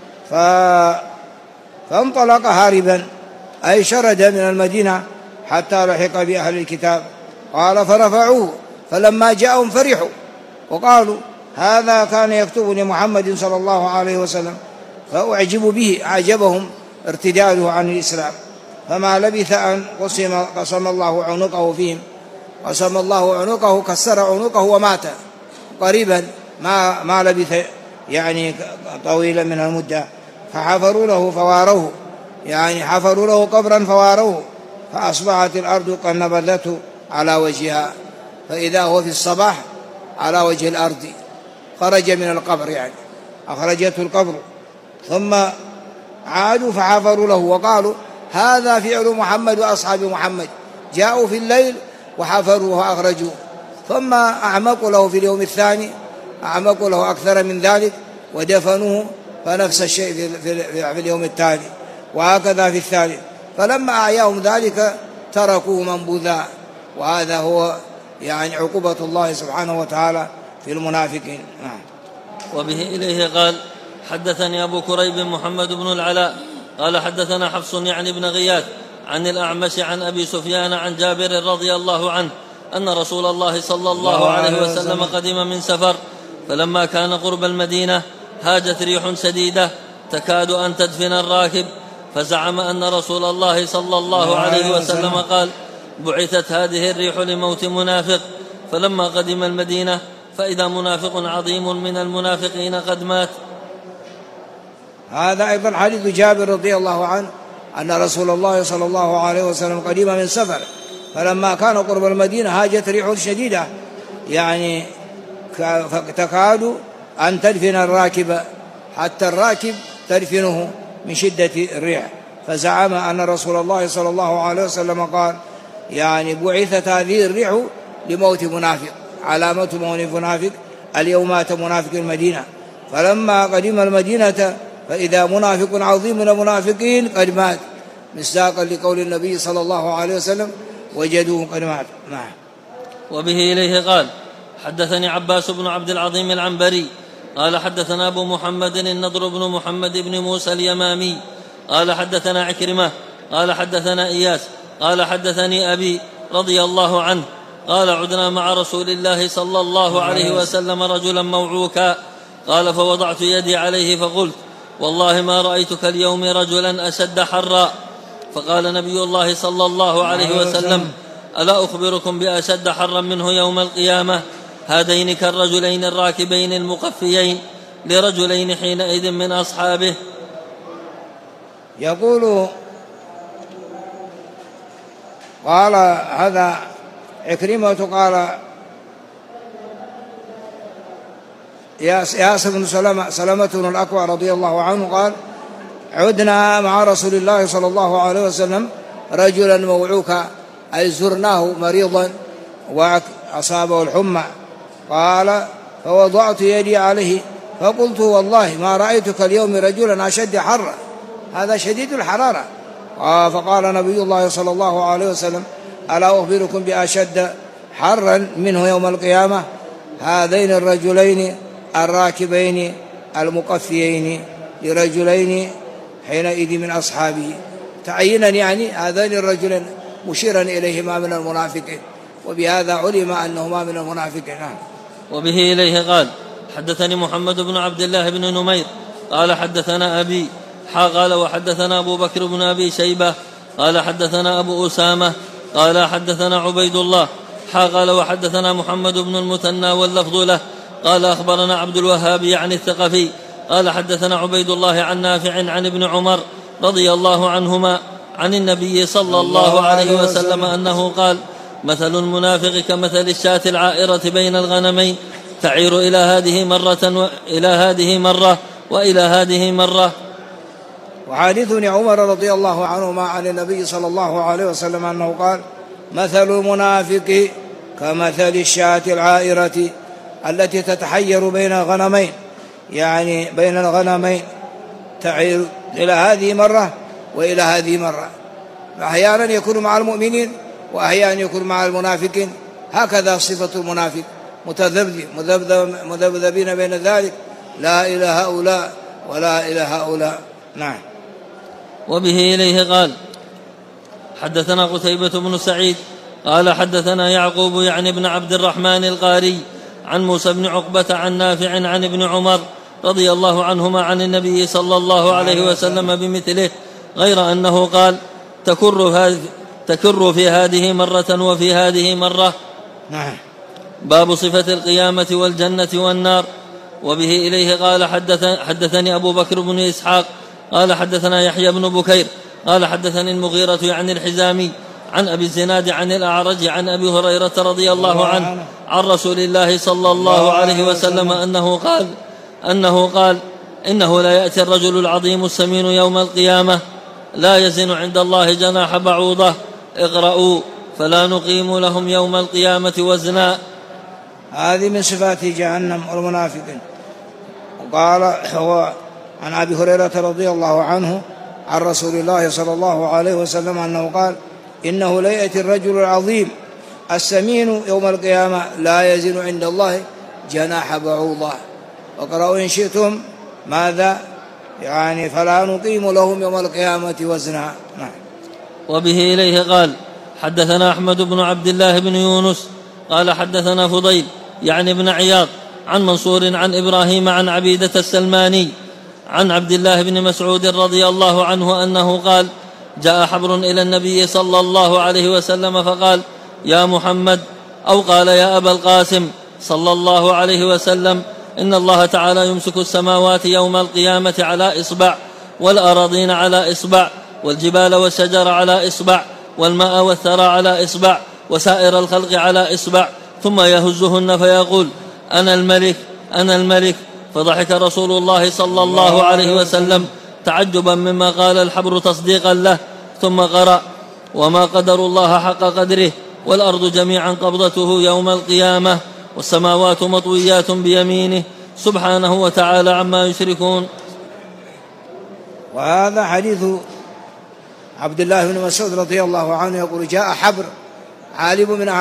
فانطلق هاربا أي شرد من المدينة حتى لحق بأهل الكتاب. قال فرفعوه، فلما جاءهم فرحوا وقالوا هذا كان يكتب لمحمد صلى الله عليه وسلم، فأعجبوا به، أعجبهم ارتداده عن الإسلام. فما لبث أن قسم الله عنقه فيهم، قسم الله عنقه، كسر عنقه ومات قريبا، ما لبث يعني طويلا من المدة. فحفروا له فواروه، يعني حفروا له قبرا فواروه، فأصبحت الأرض قد نبذته على وجهها، فإذا هو في الصباح على وجه الأرض، خرج من القبر، يعني أخرجته القبر. ثم عادوا فحفروا له وقالوا هذا فعل محمد وأصحاب محمد، جاءوا في الليل وحفروا وأخرجوا. ثم أعمقوا له في اليوم الثاني، أعمقوا له أكثر من ذلك ودفنوه، فنفس الشيء في اليوم التالي، وهكذا في الثالث. فلما أعياهم ذلك تركوه منبوذا. وهذا هو يعني عقوبة الله سبحانه وتعالى في المنافقين. وبه إليه قال حدثني أبو كريب محمد بن العلاء قال حدثنا حفص يعني بن غياث عن الأعمش عن أبي سفيان عن جابر رضي الله عنه أن رسول الله صلى الله عليه وسلم قدم من سفر، فلما كان قرب المدينة هاجت ريح شديدة تكاد أن تدفن الراكب، فزعم أن رسول الله صلى الله عليه وسلم قال بعثت هذه الريح لموت منافق. فلما قدم المدينة فإذا منافق عظيم من المنافقين قد مات. هذا أيضا حديث جابر رضي الله عنه أن رسول الله صلى الله عليه وسلم قدم من سفر، فلما كان قرب المدينة هاجت ريح شديدة، يعني تكاد أن تدفن الراكب، حتى الراكب تدفنه من شدة الريح. فزعم أن رسول الله صلى الله عليه وسلم قال يعني بعثت هذه الريح لموت منافق، علامة موت منافق، اليوم مات منافق المدينة. فلما قدم المدينة فإذا منافق عظيم من المنافقين قد مات، مصداقا لقول النبي صلى الله عليه وسلم وجدوه قد مات. وبه إليه قال حدثني عباس بن عبد العظيم العنبري قال حدثنا أبو محمد النضر بن محمد بن موسى اليمامي قال حدثنا عكرمة قال حدثنا إياس قال حدثني أبي رضي الله عنه قال عدنا مع رسول الله صلى الله عليه وسلم رجلا موعوكا، قال فوضعت يدي عليه فقلت والله ما رأيتك اليوم رجلا أشد حرا. فقال نبي الله صلى الله عليه وسلم ألا أخبركم بأشد حرا منه يوم القيامة؟ هذين كالرجلين الراكبين المقفيين لرجلين حينئذ من أصحابه. يقول قال هذا عكرمة قال ياس بن سلمة بن الأكوع رضي الله عنه قال عدنا مع رسول الله صلى الله عليه وسلم رجلا موعوكا، أي زرناه مريضا وأصابه الحمى. قال فوضعت يدي عليه فقلت والله ما رأيتك اليوم رجلا أشد حرا، هذا شديد الحرارة. فقال نبي الله صلى الله عليه وسلم ألا أخبركم بأشد حرا منه يوم القيامة؟ هذين الرجلين الراكبين المقفيين لرجلين حينئذ من أصحابه، تعينا يعني هذين الرجلين مشيرا إليهما من المنافقين، وبهذا علم أنهما من المنافقين. وبه إليه قال حدثني محمد بن عبد الله بن نمير قال حدثنا أبي قال وحدثنا أبو بكر بن أبي شيبة قال حدثنا أبو أسامة قال حدثنا عبيد الله قال وحدثنا محمد بن المثنى واللفظ له قال أخبرنا عبد الوهاب يعني الثقفي قال حدثنا عبيد الله عن نافع عن ابن عمر رضي الله عنهما عن النبي صلى الله عليه وسلم أنه قال مثل المنافق كمثل الشاة العائرة بين الغنمين تعير إلى هذه مرة وإلى هذه مرة وإلى هذه مرة. وحديث ابن عمر رضي الله عنهما عن النبي صلى الله عليه وسلم أنه قال مثل المنافق كمثل الشاة العائرة التي تتحير بين الغنمين، يعني بين الغنمين تعير إلى هذه مرة وإلى هذه مرة، أحيانا يكون مع المؤمنين وأحيانا يكون مع المنافقين. هكذا صفة المنافق، مذبذبين بين ذلك، لا إلى هؤلاء ولا إلى هؤلاء. نعم. وبه إليه قال: حدثنا قتيبة بن سعيد قال حدثنا يعقوب يعني بن عبد الرحمن القاري عن موسى بن عقبة عن نافع عن ابن عمر رضي الله عنهما عن النبي صلى الله عليه وسلم بمثله، غير أنه قال: تكر في هذه مرة وفي هذه مرة. نعم. باب صفة القيامة والجنة والنار. وبه إليه قال: حدثني أبو بكر بن إسحاق قال حدثنا يحيى بن بكير قال حدثني المغيرة عن الحزامي عن أبي الزناد عن الأعرج عن أبي هريرة رضي الله عنه عن رسول الله صلى الله عليه وسلم أنه قال: إنه لا يأتي الرجل العظيم السمين يوم القيامة لا يزن عند الله جناح بعوضة، اقرأوا فلا نقيم لهم يوم القيامة وزنا. هذه من صفات جهنم والمنافقين. وقال هو عن أبي هريرة رضي الله عنه عن رسول الله صلى الله عليه وسلم أنه قال: إنه لا يأتي الرجل العظيم السمين يوم القيامة لا يزن عند الله جناح بعوضة. وقرأوا إن شئتم ماذا يعني فلا نقيم لهم يوم القيامة وزنا. نعم. وبه إليه قال: حدثنا أحمد بن عبد الله بن يونس قال حدثنا فضيل يعني بن عياض عن منصور عن إبراهيم عن عبيدة السلماني عن عبد الله بن مسعود رضي الله عنه أنه قال: جاء حبر إلى النبي صلى الله عليه وسلم فقال: يا محمد، أو قال: يا أبا القاسم صلى الله عليه وسلم، إن الله تعالى يمسك السماوات يوم القيامة على إصبع، والأراضين على إصبع، والجبال والشجر على إصبع، والماء والثرى على إصبع، وسائر الخلق على إصبع، ثم يهزهن فيقول: أنا الملك أنا الملك. فضحك رسول الله صلى الله عليه وسلم تعجبا مما قال الحبر تصديقا له، ثم قرأ: وما قدر الله حق قدره، والأرض جميعا قبضته يوم القيامة، والسماوات مطويات بيمينه سبحانه وتعالى عما يشركون. وهذا حديث عبد الله بن مسعود رضي الله عنه يقول: جاء حبر عالم من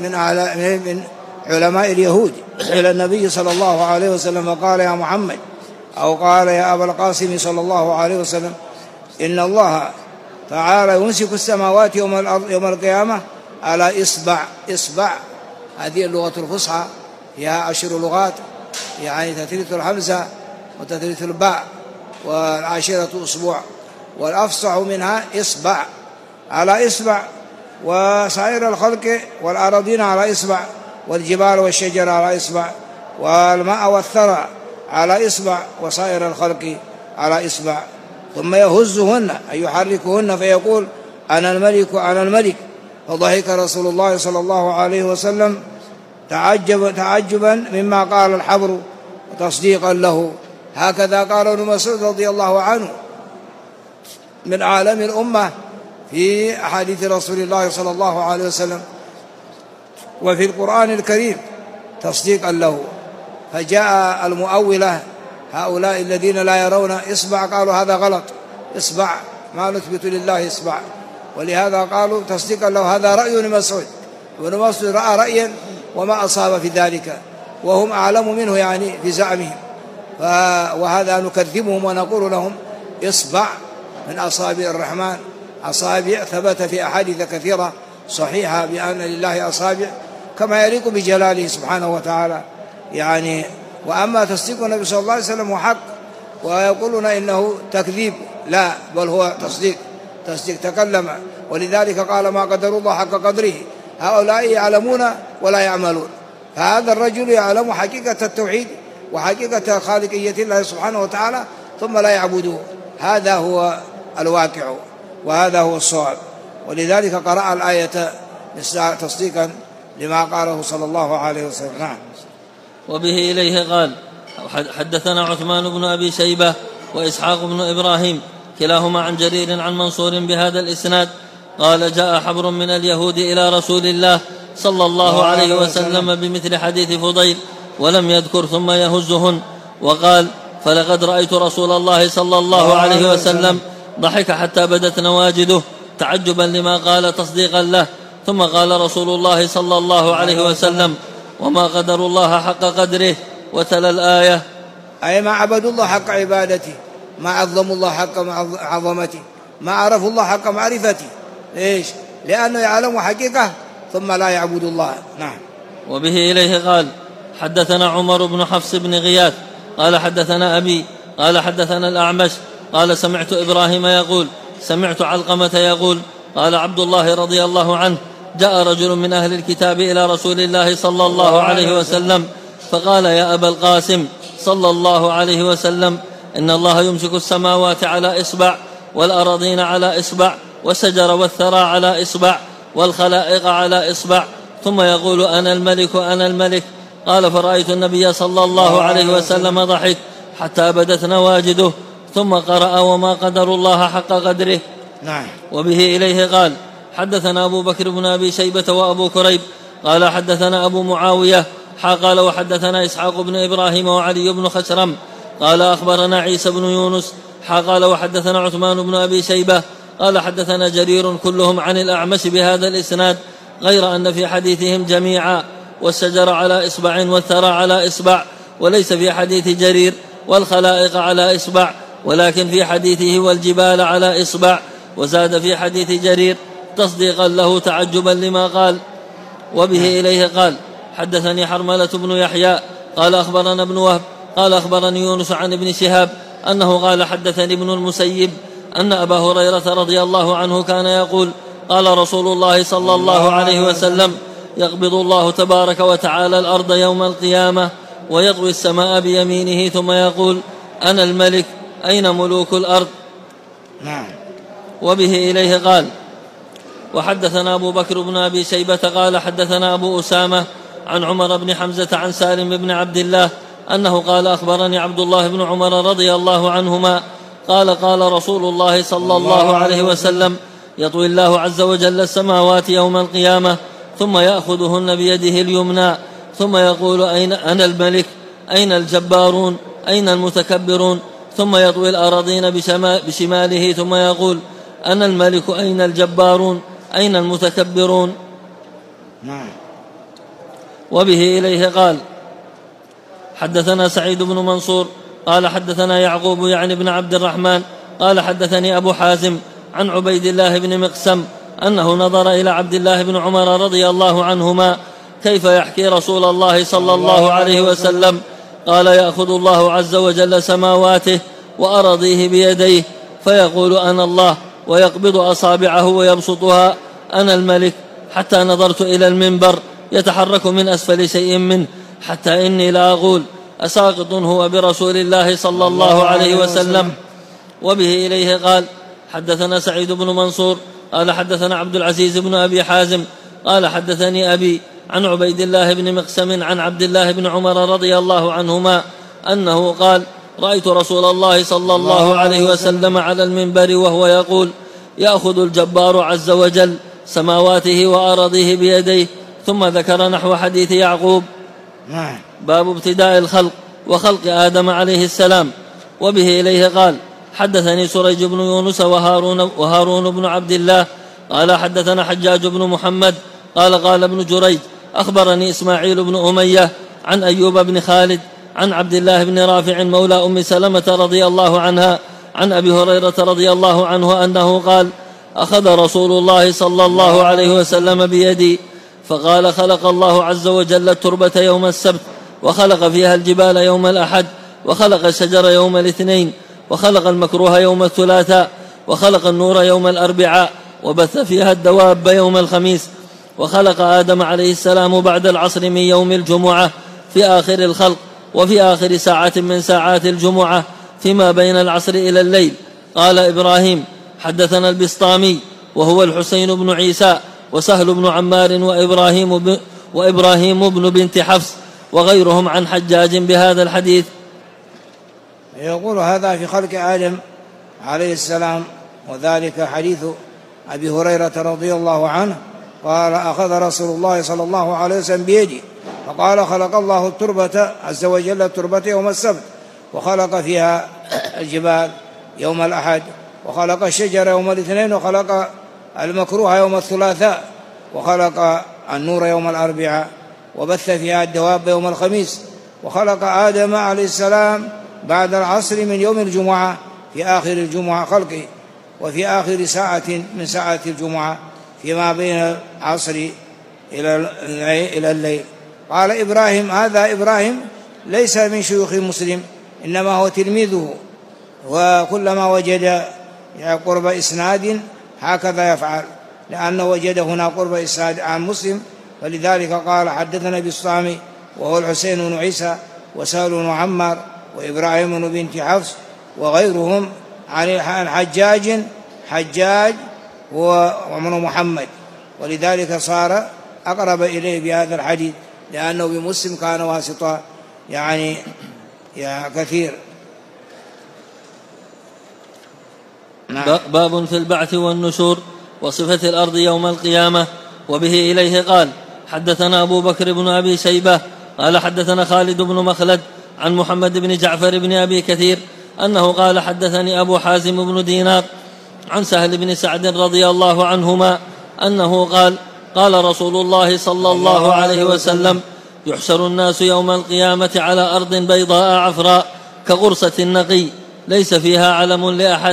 علماء اليهود إلى النبي صلى الله عليه وسلم فقال: يا محمد، أو قال: يا أبا القاسم صلى الله عليه وسلم، إن الله تعالى يمسك السماوات يوم القيامة على إصبع. هذه اللغة الفصحى فيها 10 لغات، يعني تثليث الحمزة وتثليث الباء، والعاشرة أسبوع، والأفصح منها إصبع، على إصبع، وسائر الخلق والأراضين على إصبع، والجبال والشجر على إصبع، والماء والثرى على إصبع، وسائر الخلق على إصبع. ثم يهزهن أي يحركهن فيقول: أنا الملك أنا الملك. فضحك رسول الله صلى الله عليه وسلم تعجبا مما قال الحبر تصديقا له. هكذا قال ابن مسعود رضي الله عنه من عالم الأمة في أحاديث رسول الله صلى الله عليه وسلم وفي القرآن الكريم تصديقا له. فجاء المؤولة هؤلاء الذين لا يرون إصبع قالوا: هذا غلط، إصبع ما نثبت لله إصبع. ولهذا قالوا تصديقا له: هذا رأي ابن مسعود، وابن مسعود رأى رأيا وما أصاب في ذلك، وهم أعلم منه يعني في زعمهم. وهذا نكذبهم ونقول لهم: إصبع من أصابع الرحمن، أصابع ثبت في أحاديث كثيرة صحيحة بأن لله أصابع كما يليق بجلاله سبحانه وتعالى يعني. وأما تصديق النبي صلى الله عليه وسلم حق، ويقولون إنه تكذيب، لا، بل هو تصديق تكلم. ولذلك قال: ما قدر الله حق قدره. هؤلاء يعلمون ولا يعملون. فهذا الرجل يعلم حقيقة التوحيد وحقيقة خالقية الله سبحانه وتعالى ثم لا يعبده. هذا هو الواقع وهذا هو الصواب. ولذلك قرأ الآية تصديقا لما قاله صلى الله عليه وسلم. نعم. وبه إليه قال: حدثنا عثمان بن أبي شيبة وإسحاق بن إبراهيم كلاهما عن جرير عن منصور بهذا الإسناد قال: جاء حبر من اليهود إلى رسول الله صلى الله عليه وسلم بمثل حديث فضيل ولم يذكر ثم يهزهن، وقال: فلقد رأيت رسول الله صلى الله عليه وسلم ضحك حتى بدت نواجده تعجبا لما قال تصديقا له. ثم قال رسول الله صلى الله عليه وسلم: وما قدروا الله حق قدره، وتلا الآية: أي ما عبدوا الله حق عبادته، ما عظموا الله حق عظمته، ما عرفوا الله حق معرفته. ليش؟ لأنه يعلموا حقيقة ثم لا يعبد الله. نعم. وبه إليه قال: حدثنا عمر بن حفص بن غياث قال حدثنا أبي قال حدثنا الأعمش قال سمعت إبراهيم يقول سمعت علقمة يقول قال عبد الله رضي الله عنه: جاء رجل من أهل الكتاب إلى رسول الله صلى الله عليه وسلم فقال: يا أبا القاسم صلى الله عليه وسلم، إن الله يمسك السماوات على إصبع، والأراضين على إصبع، والشجر والثرى على إصبع، والخلائق على إصبع، ثم يقول: أنا الملك أنا الملك. قال: فرأيت النبي صلى الله عليه وسلم ضحك حتى بدت نواجده، ثم قرأ: وما قدر الله حق قدره. نعم. وبه إليه قال: حدثنا أبو بكر بن أبي شيبة وأبو كريب قال حدثنا أبو معاوية قال وحدثنا إسحاق بن إبراهيم وعلي بن خشرم قال أخبرنا عيسى بن يونس قال وحدثنا عثمان بن أبي شيبة قال حدثنا جرير كلهم عن الأعمش بهذا الإسناد، غير أن في حديثهم جميعا والشجر على إصبع والثرى على إصبع، وليس في حديث جرير والخلائق على إصبع، ولكن في حديثه والجبال على إصبع. وزاد في حديث جرير تصديقا له تعجبا لما قال. وبه إليه قال: حدثني حرملة بن يحيى قال أخبرنا ابن وهب قال أخبرني يونس عن ابن شهاب أنه قال: حدثني ابن المسيب أن أبا هريرة رضي الله عنه كان يقول: قال رسول الله صلى الله عليه وسلم: يقبض الله تبارك وتعالى الأرض يوم القيامة ويطوي السماء بيمينه ثم يقول: أنا الملك أين ملوك الأرض. نعم. وبه إليه قال: وحدثنا أبو بكر بن أبي شيبة قال حدثنا أبو أسامة عن عمر بن حمزة عن سالم بن عبد الله أنه قال: أخبرني عبد الله بن عمر رضي الله عنهما قال: قال رسول الله صلى الله عليه وسلم: يطوي الله عز وجل السماوات يوم القيامة ثم يأخذهن بيده اليمنى ثم يقول: أين أنا الملك أين الجبارون أين المتكبرون، ثم يطوي الأراضين بشماله ثم يقول: أنا الملك أين الجبارون أين المتكبرون. نعم. وبه إليه قال: حدثنا سعيد بن منصور قال حدثنا يعقوب يعني بن عبد الرحمن قال حدثني أبو حازم عن عبيد الله بن مقسم أنه نظر إلى عبد الله بن عمر رضي الله عنهما كيف يحكي رسول الله صلى الله عليه وسلم، قال: يأخذ الله عز وجل سماواته وأراضيه بيديه فيقول: أنا الله، ويقبض أصابعه ويبسطها: أنا الملك، حتى نظرت إلى المنبر يتحرك من أسفل شيء منه حتى إني لا أقول: أساقط هو برسول الله صلى الله عليه وسلم. وبه إليه قال: حدثنا سعيد بن منصور قال حدثنا عبد العزيز بن أبي حازم قال حدثني أبي عن عبيد الله بن مقسم عن عبد الله بن عمر رضي الله عنهما أنه قال: رأيت رسول الله صلى الله عليه وسلم على المنبر وهو يقول: يأخذ الجبار عز وجل سماواته وأراضيه بيديه، ثم ذكر نحو حديث يعقوب. باب ابتداء الخلق وخلق آدم عليه السلام. وبه إليه قال: حدثني سريج بن يونس وهارون بن عبد الله قال حدثنا حجاج بن محمد قال ابن جريج: أخبرني إسماعيل بن أمية عن أيوب بن خالد عن عبد الله بن رافع مولى أم سلمة رضي الله عنها عن أبي هريرة رضي الله عنه أنه قال: أخذ رسول الله صلى الله عليه وسلم بيدي فقال: خلق الله عز وجل التربة يوم السبت، وخلق فيها الجبال يوم الأحد، وخلق الشجر يوم الاثنين، وخلق المكروه يوم الثلاثاء، وخلق النور يوم الأربعاء، وبث فيها الدواب يوم الخميس، وخلق آدم عليه السلام بعد العصر من يوم الجمعة في آخر الخلق، وفي آخر ساعة من ساعات الجمعة فيما بين العصر إلى الليل. قال إبراهيم: حدثنا البسطامي وهو الحسين بن عيسى وسهل بن عمار وإبراهيم بن بنت حفص وغيرهم عن حجاج بهذا الحديث. يقول هذا في خلق آدم عليه السلام، وذلك حديث أبي هريرة رضي الله عنه قال: أخذ رسول الله صلى الله عليه وسلم بيدي فقال: خلق الله التربة عز وجل التربة يوم السبت، وخلق فيها الجبال يوم الأحد، وخلق الشجر يوم الاثنين، وخلق المكروه يوم الثلاثاء، وخلق النور يوم الأربعاء، وبث فيها الدواب يوم الخميس، وخلق آدم عليه السلام بعد العصر من يوم الجمعة في آخر الجمعة خلقه، وفي آخر ساعة من ساعة الجمعة فيما بين العصر إلى الليل. قال إبراهيم: هذا إبراهيم ليس من شيوخ مسلم، إنما هو تلميذه، وكلما وجد قرب إسناد هكذا يفعل، لأنه وجد هنا قرب إسناد عن مسلم، فلذلك قال: حدثنا بالصامي وهو الحسين بن عيسى وسهل بن عمار وإبراهيم بن بنت حفص وغيرهم عن حجاج ومن محمد، ولذلك صار أقرب إليه بهذا الحديث، لأنه بمسلم كان واسطة يعني كثير. باب في البعث والنشور وصفة الأرض يوم القيامة. وبه إليه قال: حدثنا أبو بكر بن أبي شيبة قال حدثنا خالد بن مخلد عن محمد بن جعفر بن أبي كثير أنه قال: حدثني أبو حازم بن دينار عن سهل بن سعد رضي الله عنهما أنه قال: قال رسول الله صلى الله عليه وسلم: يحشر الناس يوم القيامة على أرض بيضاء عفراء كغرصة النقي ليس فيها علم لأحد.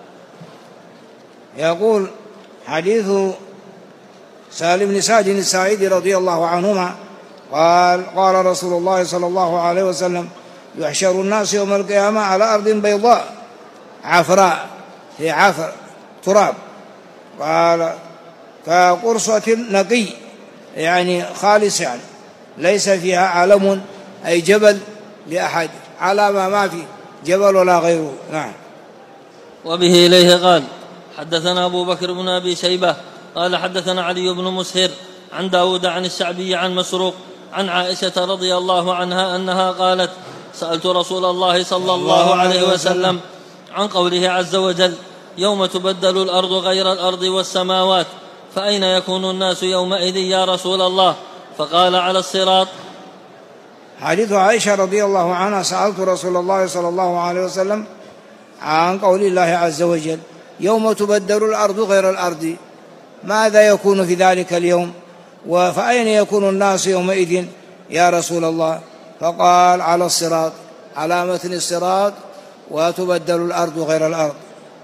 يقول حديث سهل بن سعد الساعدي رضي الله عنهما قال رسول الله صلى الله عليه وسلم: يحشر الناس يوم القيامة على أرض بيضاء عفراء، هي عفر تراب، قال كقرصة نقي يعني خالص، يعني ليس فيها علم أي جبل لأحد، علامة ما في جبل ولا غيره. نعم. وبه إليه قال: حدثنا أبو بكر بن أبي شيبة قال حدثنا علي بن مسهر عن داود عن الشعبي عن مسروق عن عائشة رضي الله عنها أنها قالت: سألت رسول الله صلى الله عليه وسلم عن قوله عز وجل: يوم تبدل الأرض غير الأرض والسماوات، فأين يكون الناس يومئذ يا رسول الله؟ فقال: على الصراط. حديث عائشة رضي الله عنها: سألت رسول الله صلى الله عليه وسلم عن قول الله عز وجل: يوم تبدل الأرض غير الأرض، ماذا يكون في ذلك اليوم؟ فأين يكون الناس يومئذ يا رسول الله؟ فقال: على الصراط، على متن الصراط، وتبدل الأرض غير الأرض.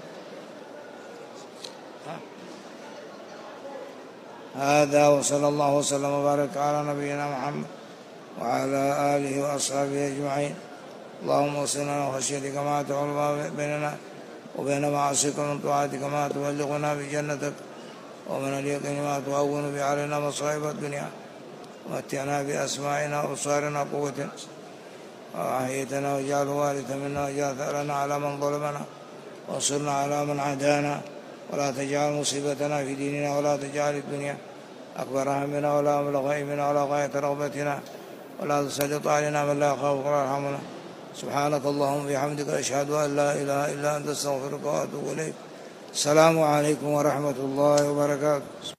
هذا، وصلى الله وسلم وبارك على نبينا محمد وعلى آله وأصحابه أجمعين. اللهم وصلنا وخشيتك ما تحول بيننا وبين معاصيك، ومن طاعتك ما تبلغنا بجنتك، ومن اليقين ما تهون به علينا مصائب الدنيا، ومتعنا بأسماعنا وأبصارنا قوتنا وأحييتنا، واجعله وارثا منا، واجعل ثأرنا على من ظلمنا، وانصرنا على من عادانا، ولا تجعل مصيبتنا في ديننا، ولا تجعل الدنيا أكبر همنا ولا مبلغ علمنا ولا غاية رغبتنا، ولا تسلط علينا من لا يخافك ولا يرحمنا. سبحانك اللهم وبحمدك، أشهد أن لا إله إلا أنت، أستغفرك وأتوب إليك. السلام عليكم ورحمة الله وبركاته.